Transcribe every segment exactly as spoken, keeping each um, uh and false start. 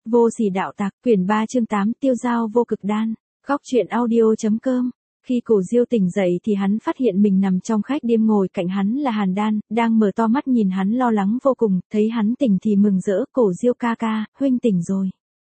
Vô sỉ đạo tặc, quyển ba chương tám, tiêu dao vô cực đan. Góc truyện audio.com. Khi Cổ Diêu tỉnh dậy thì hắn phát hiện mình nằm trong khách điếm, ngồi cạnh hắn là Hàn Đan, đang mở to mắt nhìn hắn lo lắng vô cùng, thấy hắn tỉnh thì mừng rỡ, Cổ Diêu ca ca, huynh tỉnh rồi.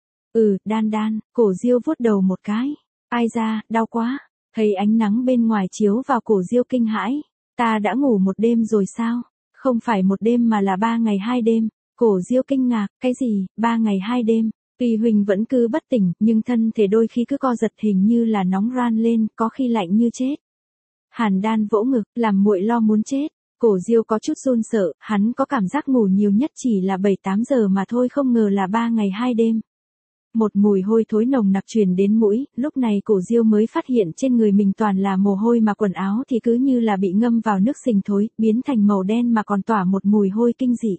Ừ, Đan Đan, Cổ Diêu vuốt đầu một cái. Ai da, đau quá. Thấy ánh nắng bên ngoài chiếu vào, Cổ Diêu kinh hãi. Ta đã ngủ một đêm rồi sao? Không phải một đêm mà là ba ngày hai đêm. Cổ Diêu kinh ngạc, cái gì, ba ngày hai đêm? Tuy Huỳnh vẫn cứ bất tỉnh, nhưng thân thể đôi khi cứ co giật, hình như là nóng ran lên, có khi lạnh như chết. Hàn Đan vỗ ngực, làm muội lo muốn chết. Cổ Diêu có chút run sợ, hắn có cảm giác ngủ nhiều nhất chỉ là bảy tám giờ mà thôi, không ngờ là ba ngày hai đêm. Một mùi hôi thối nồng nặc truyền đến mũi, lúc này Cổ Diêu mới phát hiện trên người mình toàn là mồ hôi mà quần áo thì cứ như là bị ngâm vào nước sình thối, biến thành màu đen mà còn tỏa một mùi hôi kinh dị.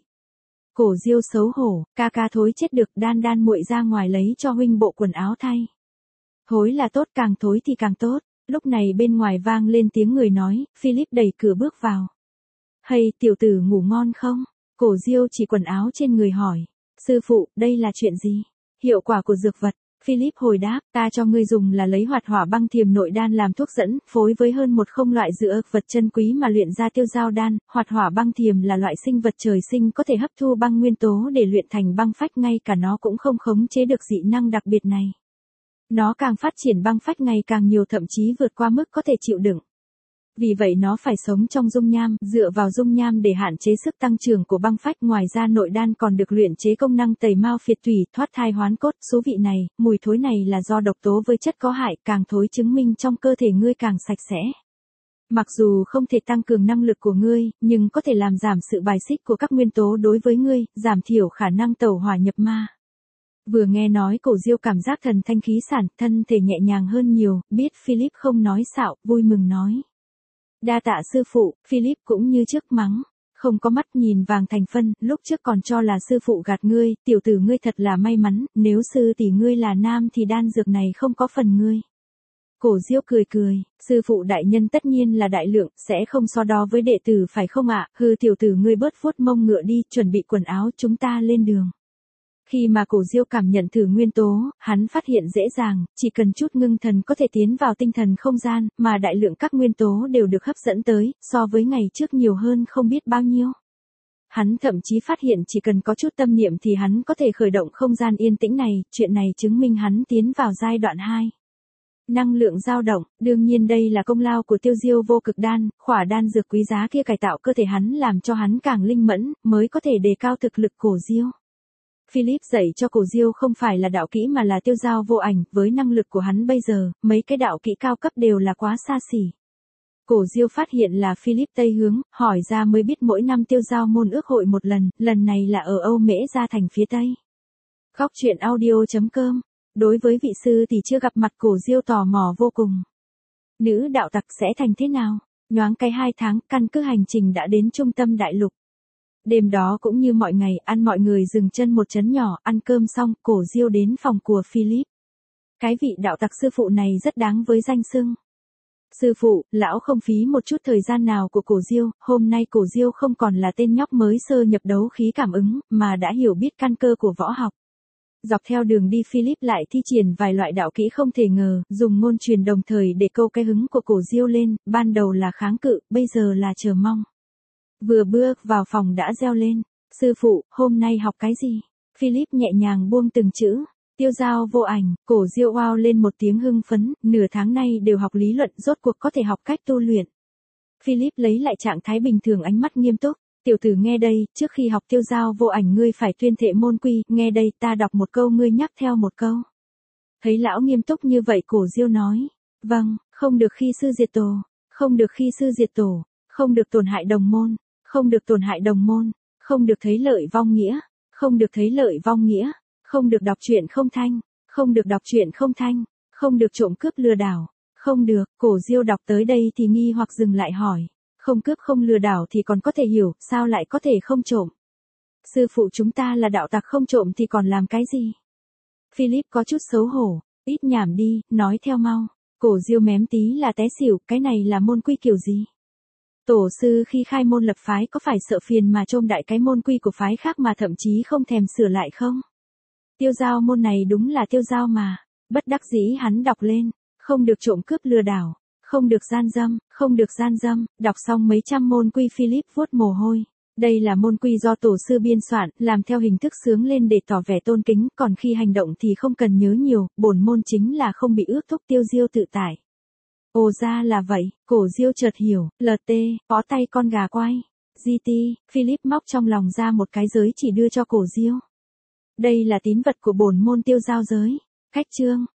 Cổ Diêu xấu hổ, ca ca thối chết được, Đan Đan muội ra ngoài lấy cho huynh bộ quần áo thay. Thối là tốt, càng thối thì càng tốt. Lúc này bên ngoài vang lên tiếng người nói, Philip đẩy cửa bước vào. Hay, tiểu tử ngủ ngon không? Cổ Diêu chỉ quần áo trên người hỏi. Sư phụ, đây là chuyện gì? Hiệu quả của dược vật. Philip hồi đáp, ta cho ngươi dùng là lấy hoạt hỏa băng thiềm nội đan làm thuốc dẫn, phối với hơn một không loại dược vật chân quý mà luyện ra tiêu dao đan. Hoạt hỏa băng thiềm là loại sinh vật trời sinh có thể hấp thu băng nguyên tố để luyện thành băng phách, ngay cả nó cũng không khống chế được dị năng đặc biệt này. Nó càng phát triển băng phách ngày càng nhiều, thậm chí vượt qua mức có thể chịu đựng. Vì vậy nó phải sống trong dung nham, dựa vào dung nham để hạn chế sức tăng trưởng của băng phách. Ngoài ra nội đan còn được luyện chế công năng tẩy mao phiệt thủy, thoát thai hoán cốt. Số vị này, mùi thối này là do độc tố với chất có hại, càng thối chứng minh trong cơ thể ngươi càng sạch sẽ. Mặc dù không thể tăng cường năng lực của ngươi, nhưng có thể làm giảm sự bài xích của các nguyên tố đối với ngươi, giảm thiểu khả năng tẩu hỏa nhập ma. Vừa nghe nói, Cổ Diêu cảm giác thần thanh khí sản, thân thể nhẹ nhàng hơn nhiều, biết Philip không nói xạo, vui mừng nói. Đa tạ sư phụ. Philip cũng như trước mắng. Không có mắt nhìn vàng thành phân, lúc trước còn cho là sư phụ gạt ngươi, tiểu tử ngươi thật là may mắn, nếu sư tỷ ngươi là nam thì đan dược này không có phần ngươi. Cổ Diêu cười cười, sư phụ đại nhân tất nhiên là đại lượng, sẽ không so đo với đệ tử phải không ạ? Hừ, tiểu tử ngươi bớt vuốt mông ngựa đi, chuẩn bị quần áo, chúng ta lên đường. Khi mà Cổ Diêu cảm nhận thử nguyên tố, hắn phát hiện dễ dàng, chỉ cần chút ngưng thần có thể tiến vào tinh thần không gian, mà đại lượng các nguyên tố đều được hấp dẫn tới, so với ngày trước nhiều hơn không biết bao nhiêu. Hắn thậm chí phát hiện chỉ cần có chút tâm niệm thì hắn có thể khởi động không gian yên tĩnh này, chuyện này chứng minh hắn tiến vào giai đoạn hai. Năng lượng dao động, đương nhiên đây là công lao của tiêu diêu vô cực đan, khỏa đan dược quý giá kia cải tạo cơ thể hắn, làm cho hắn càng linh mẫn, mới có thể đề cao thực lực Cổ Diêu. Philip dạy cho Cổ Diêu không phải là đạo kỹ mà là tiêu dao vô ảnh, với năng lực của hắn bây giờ, mấy cái đạo kỹ cao cấp đều là quá xa xỉ. Cổ Diêu phát hiện là Philip Tây hướng, hỏi ra mới biết mỗi năm tiêu dao môn ước hội một lần, lần này là ở Âu Mễ Gia thành phía Tây. Góc truyện audio.com. Đối với vị sư thì chưa gặp mặt, Cổ Diêu tò mò vô cùng. Nữ đạo tặc sẽ thành thế nào? Nhoáng cái hai tháng, căn cứ hành trình đã đến trung tâm đại lục. Đêm đó cũng như mọi ngày, ăn mọi người dừng chân một trấn nhỏ, ăn cơm xong, Cổ Diêu đến phòng của Philip. Cái vị đạo tặc sư phụ này rất đáng với danh xưng. Sư phụ, lão không phí một chút thời gian nào của Cổ Diêu, hôm nay Cổ Diêu không còn là tên nhóc mới sơ nhập đấu khí cảm ứng, mà đã hiểu biết căn cơ của võ học. Dọc theo đường đi Philip lại thi triển vài loại đạo kỹ không thể ngờ, dùng ngôn truyền đồng thời để câu cái hứng của Cổ Diêu lên, ban đầu là kháng cự, bây giờ là chờ mong. Vừa bước vào phòng đã reo lên, sư phụ, hôm nay học cái gì? Philip nhẹ nhàng buông từng chữ, tiêu dao vô ảnh. Cổ Diêu oao lên một tiếng hưng phấn, nửa tháng nay đều học lý luận, rốt cuộc có thể học cách tu luyện. Philip lấy lại trạng thái bình thường, ánh mắt nghiêm túc, tiểu tử nghe đây, trước khi học tiêu dao vô ảnh ngươi phải tuyên thệ môn quy, nghe đây, ta đọc một câu ngươi nhắc theo một câu. Thấy lão nghiêm túc như vậy, Cổ Diêu nói, vâng, không được khi sư diệt tổ, không được khi sư diệt tổ, không được tổn hại đồng môn. Không được tổn hại đồng môn, không được thấy lợi vong nghĩa, không được thấy lợi vong nghĩa, không được đọc truyện không thanh, không được đọc truyện không thanh, không được trộm cướp lừa đảo, không được. Cổ Diêu đọc tới đây thì nghi hoặc dừng lại hỏi, không cướp không lừa đảo thì còn có thể hiểu, sao lại có thể không trộm? Sư phụ chúng ta là đạo tặc, không trộm thì còn làm cái gì? Philip có chút xấu hổ, ít nhảm đi, nói theo mau. Cổ Diêu mém tí là té xỉu, cái này là môn quy kiểu gì? Tổ sư khi khai môn lập phái có phải sợ phiền mà trôm đại cái môn quy của phái khác mà thậm chí không thèm sửa lại không? Tiêu giao môn này đúng là tiêu giao mà. Bất đắc dĩ hắn đọc lên. Không được trộm cướp lừa đảo. Không được gian dâm, không được gian dâm. Đọc xong mấy trăm môn quy Philip vuốt mồ hôi. Đây là môn quy do tổ sư biên soạn, làm theo hình thức sướng lên để tỏ vẻ tôn kính, còn khi hành động thì không cần nhớ nhiều, bổn môn chính là không bị ước thúc tiêu diêu tự tại. Ồ ra là vậy, cổ diêu chợt hiểu, lờ tê, có tay con gà quay. giê tê, Philip móc trong lòng ra một cái giới chỉ đưa cho cổ diêu. Đây là tín vật của bổn môn tiêu giao giới. Khách chương.